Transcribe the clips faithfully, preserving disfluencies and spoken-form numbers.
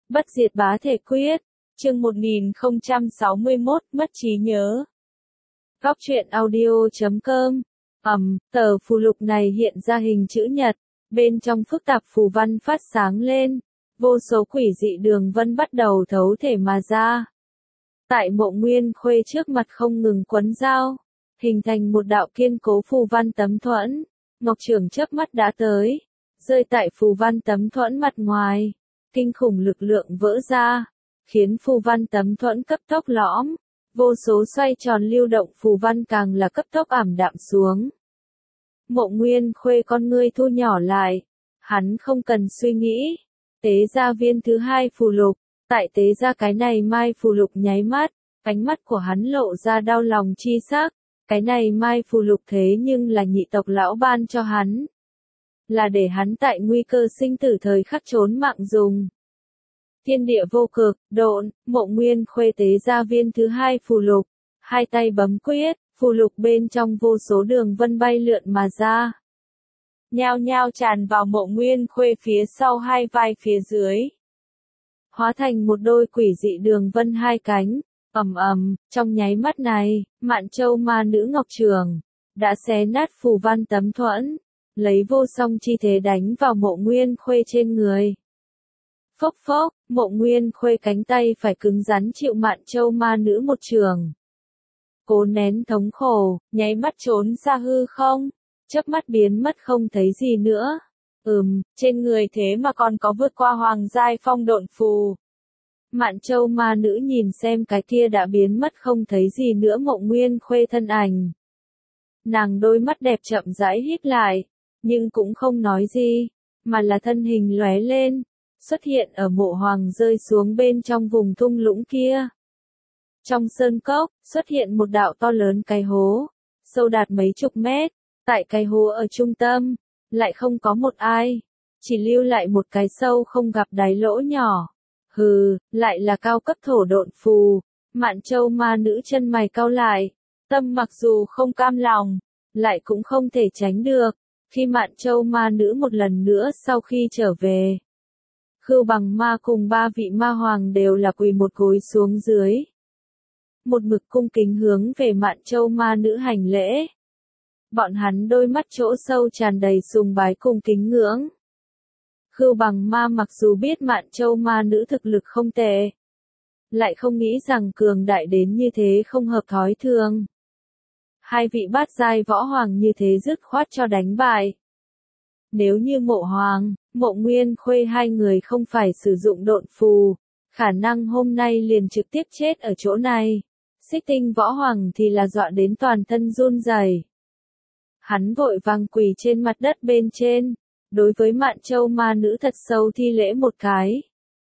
Bất diệt bá thể quyết, chương một nghìn không trăm sáu mươi mốt, mất trí nhớ. Góc truyện audio chấm com. Ầm, tờ phù lục này hiện ra hình chữ nhật, bên trong phức tạp phù văn phát sáng lên, vô số quỷ dị đường vân bắt đầu thấu thể mà ra. Tại Mộ Nguyên Khuê trước mặt không ngừng quấn dao, hình thành một đạo kiên cố phù văn tấm thuẫn. Ngọc Trường chớp mắt đã tới, rơi tại phù văn tấm thuẫn mặt ngoài, kinh khủng lực lượng vỡ ra, khiến phù văn tấm thuẫn cấp tốc lõm, vô số xoay tròn lưu động phù văn càng là cấp tốc ảm đạm xuống. Mộ Nguyên Khuê con ngươi thu nhỏ lại, hắn không cần suy nghĩ, tế ra viên thứ hai phù lục, tại tế ra cái này mai phù lục nháy mắt, ánh mắt của hắn lộ ra đau lòng chi sắc, cái này mai phù lục thế nhưng là nhị tộc lão ban cho hắn, là để hắn tại nguy cơ sinh tử thời khắc trốn mạng dùng. Thiên địa vô cực, độn, Mộ Nguyên Khuê tế ra viên thứ hai phù lục, hai tay bấm quyết, phù lục bên trong vô số đường vân bay lượn mà ra. Nhao nhao tràn vào Mộ Nguyên Khuê phía sau hai vai phía dưới. Hóa thành một đôi quỷ dị đường vân hai cánh, ầm ầm, trong nháy mắt này, Mạn Châu ma nữ Ngọc Trường đã xé nát phù văn tấm thuẫn, lấy vô song chi thế đánh vào Mộ Nguyên Khuê trên người. Phốc phốc, Mộ Nguyên Khuê cánh tay phải cứng rắn chịu Mạn Châu ma nữ một trường. Cố nén thống khổ, nháy mắt trốn xa hư không, chớp mắt biến mất không thấy gì nữa. Ừm, trên người thế mà còn có vượt qua hoàng giai phong độn phù. Mạn Châu ma nữ nhìn xem cái kia đã biến mất không thấy gì nữa Mộ Nguyên Khuê thân ảnh. Nàng đôi mắt đẹp chậm rãi hít lại, nhưng cũng không nói gì, mà là thân hình lóe lên, xuất hiện ở mộ hoàng rơi xuống bên trong vùng thung lũng kia. Trong sơn cốc, xuất hiện một đạo to lớn cái hố, sâu đạt mấy chục mét, tại cái hố ở trung tâm, lại không có một ai, chỉ lưu lại một cái sâu không gặp đáy lỗ nhỏ. Hừ, lại là cao cấp thổ độn phù. Mạn Châu ma nữ chân mày cau lại, tâm mặc dù không cam lòng, lại cũng không thể tránh được, khi Mạn Châu ma nữ một lần nữa sau khi trở về. Khưu Bằng ma cùng ba vị ma hoàng đều là quỳ một gối xuống dưới. Một mực cung kính hướng về Mạn Châu ma nữ hành lễ. Bọn hắn đôi mắt chỗ sâu tràn đầy sùng bái cùng kính ngưỡng. Khưu Bằng ma mặc dù biết Mạn Châu ma nữ thực lực không tệ, lại không nghĩ rằng cường đại đến như thế không hợp thói thường. Hai vị bát giai võ hoàng như thế dứt khoát cho đánh bại. Nếu như Mộ Hoàng, Mộ Nguyên Khuê hai người không phải sử dụng độn phù, khả năng hôm nay liền trực tiếp chết ở chỗ này. Xích Tinh võ hoàng thì là dọa đến toàn thân run rẩy. Hắn vội vàng quỳ trên mặt đất bên trên, đối với Mạn Châu ma nữ thật sâu thi lễ một cái.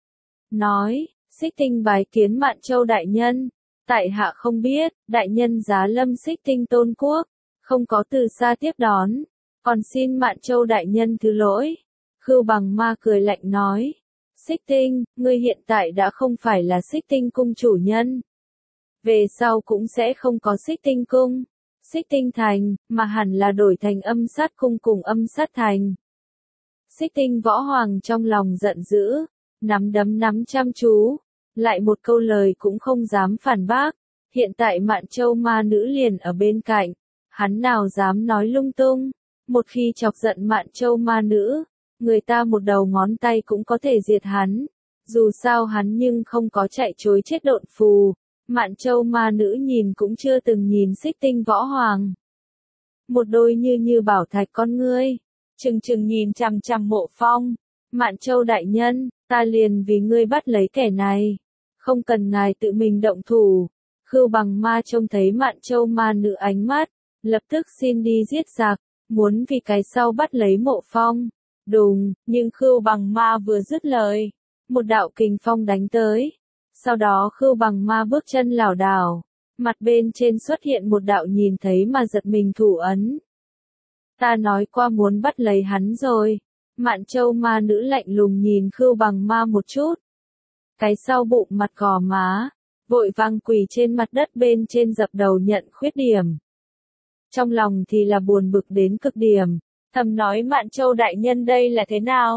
Nói, Xích Tinh bái kiến Mạn Châu đại nhân, tại hạ không biết, đại nhân giá lâm Xích Tinh tôn quốc, không có từ xa tiếp đón, còn xin Mạn Châu đại nhân thứ lỗi. Khưu Bằng ma cười lạnh nói, Xích Tinh, ngươi hiện tại đã không phải là Xích Tinh cung chủ nhân. Về sau cũng sẽ không có Xích Tinh cung, Xích Tinh thành, mà hẳn là đổi thành Âm Sát cung cùng Âm Sát thành. Xích Tinh võ hoàng trong lòng giận dữ, nắm đấm nắm chăm chú, lại một câu lời cũng không dám phản bác. Hiện tại Mạn Châu ma nữ liền ở bên cạnh, hắn nào dám nói lung tung. Một khi chọc giận Mạn Châu ma nữ, người ta một đầu ngón tay cũng có thể diệt hắn. Dù sao hắn nhưng không có chạy chối chết độn phù. Mạn Châu ma nữ nhìn cũng chưa từng nhìn Xích Tinh võ hoàng. Một đôi như như bảo thạch con ngươi, chừng chừng nhìn chằm chằm Mộ Phong. Mạn Châu đại nhân, ta liền vì ngươi bắt lấy kẻ này, không cần ngài tự mình động thủ. Khưu Bằng ma trông thấy Mạn Châu ma nữ ánh mắt, lập tức xin đi giết giặc, muốn vì cái sau bắt lấy Mộ Phong. Đùng, nhưng Khưu Bằng ma vừa dứt lời, một đạo kình phong đánh tới. Sau đó Khưu Bằng ma bước chân lảo đảo, mặt bên trên xuất hiện một đạo nhìn thấy mà giật mình thủ ấn. Ta nói qua muốn bắt lấy hắn rồi. Mạn Châu ma nữ lạnh lùng nhìn Khưu Bằng ma một chút. Cái sau bụng mặt gò má, vội vàng quỳ trên mặt đất bên trên dập đầu nhận khuyết điểm. Trong lòng thì là buồn bực đến cực điểm, thầm nói Mạn Châu đại nhân đây là thế nào?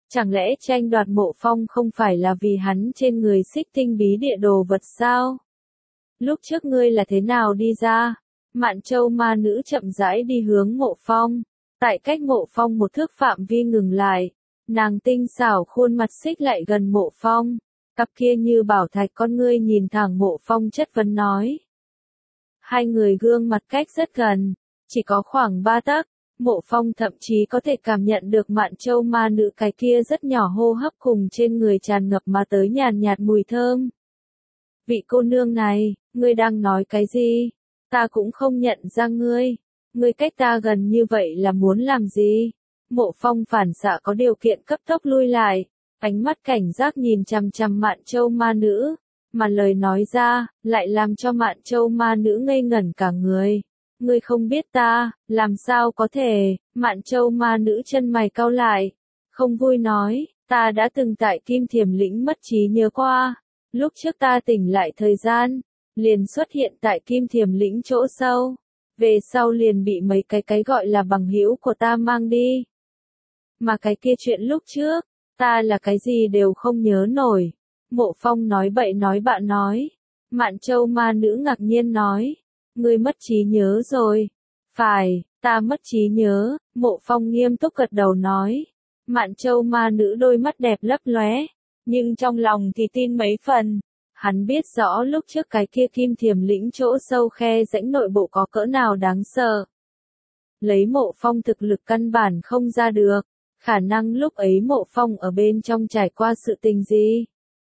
Chẳng lẽ tranh đoạt Mộ Phong không phải là vì hắn trên người xích tinh bí địa đồ vật sao? Lúc trước ngươi là thế nào đi ra? Mạn Châu ma nữ chậm rãi đi hướng Mộ Phong. Tại cách Mộ Phong một thước phạm vi ngừng lại. Nàng tinh xảo khuôn mặt xích lại gần Mộ Phong. Cặp kia như bảo thạch con ngươi nhìn thẳng Mộ Phong chất vấn nói. Hai người gương mặt cách rất gần. Chỉ có khoảng ba tấc. Mộ Phong thậm chí có thể cảm nhận được Mạn Châu ma nữ cái kia rất nhỏ hô hấp cùng trên người tràn ngập mà tới nhàn nhạt mùi thơm. Vị cô nương này, ngươi đang nói cái gì? Ta cũng không nhận ra ngươi. Ngươi cách ta gần như vậy là muốn làm gì? Mộ Phong phản xạ có điều kiện cấp tốc lui lại, ánh mắt cảnh giác nhìn chằm chằm Mạn Châu ma nữ, mà lời nói ra, lại làm cho Mạn Châu ma nữ ngây ngẩn cả người. Ngươi không biết ta, làm sao có thể? Mạn Châu ma nữ chân mày cau lại, không vui nói, ta đã từng tại Kim Thiểm Lĩnh mất trí nhớ qua. Lúc trước ta tỉnh lại thời gian, liền xuất hiện tại Kim Thiểm Lĩnh chỗ sâu, về sau liền bị mấy cái cái gọi là bằng hữu của ta mang đi. Mà cái kia chuyện lúc trước, ta là cái gì đều không nhớ nổi. Mộ Phong nói bậy nói bạ nói. Mạn Châu ma nữ ngạc nhiên nói, ngươi mất trí nhớ rồi. Phải, ta mất trí nhớ. Mộ Phong nghiêm túc gật đầu nói. Mạn Châu ma nữ đôi mắt đẹp lấp lóe, nhưng trong lòng thì tin mấy phần. Hắn biết rõ lúc trước cái kia Kim Thiểm Lĩnh chỗ sâu khe rãnh nội bộ có cỡ nào đáng sợ. Lấy Mộ Phong thực lực căn bản không ra được, khả năng lúc ấy Mộ Phong ở bên trong trải qua sự tình gì.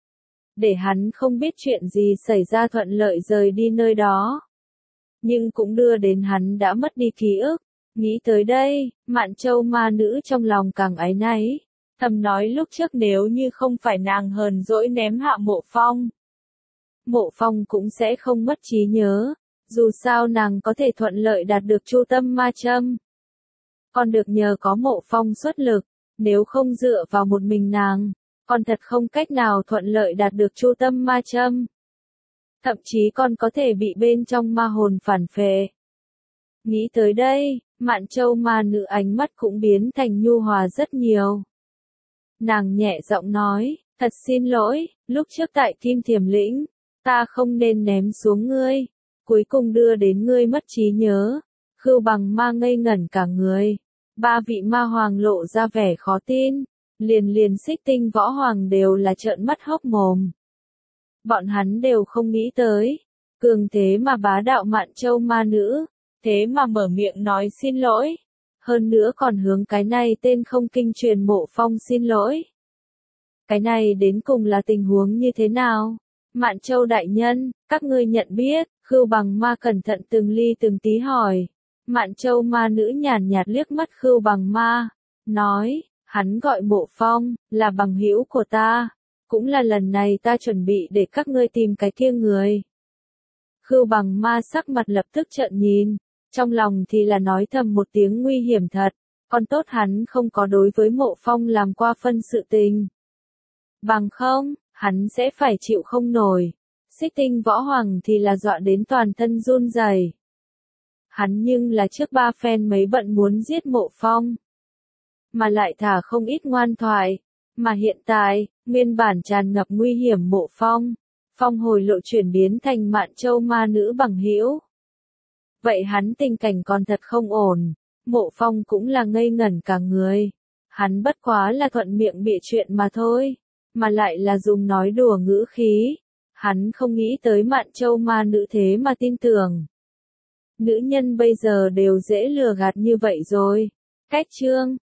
Để hắn không biết chuyện gì xảy ra thuận lợi rời đi nơi đó. Nhưng cũng đưa đến hắn đã mất đi ký ức. Nghĩ tới đây, Mạn Châu ma nữ trong lòng càng áy náy. Thầm nói lúc trước nếu như không phải nàng hờn dỗi ném hạ Mộ Phong, Mộ Phong cũng sẽ không mất trí nhớ. Dù sao nàng có thể thuận lợi đạt được Chu Tâm Ma Châm. Còn được nhờ có Mộ Phong xuất lực, nếu không dựa vào một mình nàng, còn thật không cách nào thuận lợi đạt được Chu Tâm Ma Châm. Thậm chí còn có thể bị bên trong ma hồn phản phệ. Nghĩ tới đây, Mạn Châu ma nữ ánh mắt cũng biến thành nhu hòa rất nhiều. Nàng nhẹ giọng nói, thật xin lỗi, lúc trước tại Kim Thiểm Lĩnh, ta không nên ném xuống ngươi, cuối cùng đưa đến ngươi mất trí nhớ. Khưu Bằng ma ngây ngẩn cả người. Ba vị ma hoàng lộ ra vẻ khó tin, liền liền xích tinh võ hoàng đều là trợn mắt hốc mồm. Bọn hắn đều không nghĩ tới, cường thế mà bá đạo Mạn Châu ma nữ, thế mà mở miệng nói xin lỗi. Hơn nữa còn hướng cái này tên không kinh truyền Mộ Phong xin lỗi. Cái này đến cùng là tình huống như thế nào? Mạn Châu đại nhân, các ngươi nhận biết. Khưu Bằng ma cẩn thận từng ly từng tí hỏi. Mạn Châu ma nữ nhàn nhạt liếc mắt Khưu Bằng ma, nói, hắn gọi Mộ Phong, là bằng hữu của ta, cũng là lần này ta chuẩn bị để các ngươi tìm cái kia người. Khưu Bằng ma sắc mặt lập tức trợn nhìn, trong lòng thì là nói thầm một tiếng nguy hiểm thật, còn tốt hắn không có đối với Mộ Phong làm qua phân sự tình. Bằng không, hắn sẽ phải chịu không nổi. Xích tinh võ hoàng thì là dọa đến toàn thân run rẩy. Hắn nhưng là trước ba phen mấy bận muốn giết Mộ Phong, mà lại thả không ít ngoan thoại, mà hiện tại, nguyên bản tràn ngập nguy hiểm Mộ Phong, phong hồi lộ chuyển biến thành Mạn Châu ma nữ bằng hữu. Vậy hắn tình cảnh còn thật không ổn. Mộ Phong cũng là ngây ngẩn cả người. Hắn bất quá là thuận miệng bịa chuyện mà thôi, mà lại là dùng nói đùa ngữ khí. Hắn không nghĩ tới Mạn Châu ma nữ thế mà tin tưởng. Nữ nhân bây giờ đều dễ lừa gạt như vậy rồi. Cách chương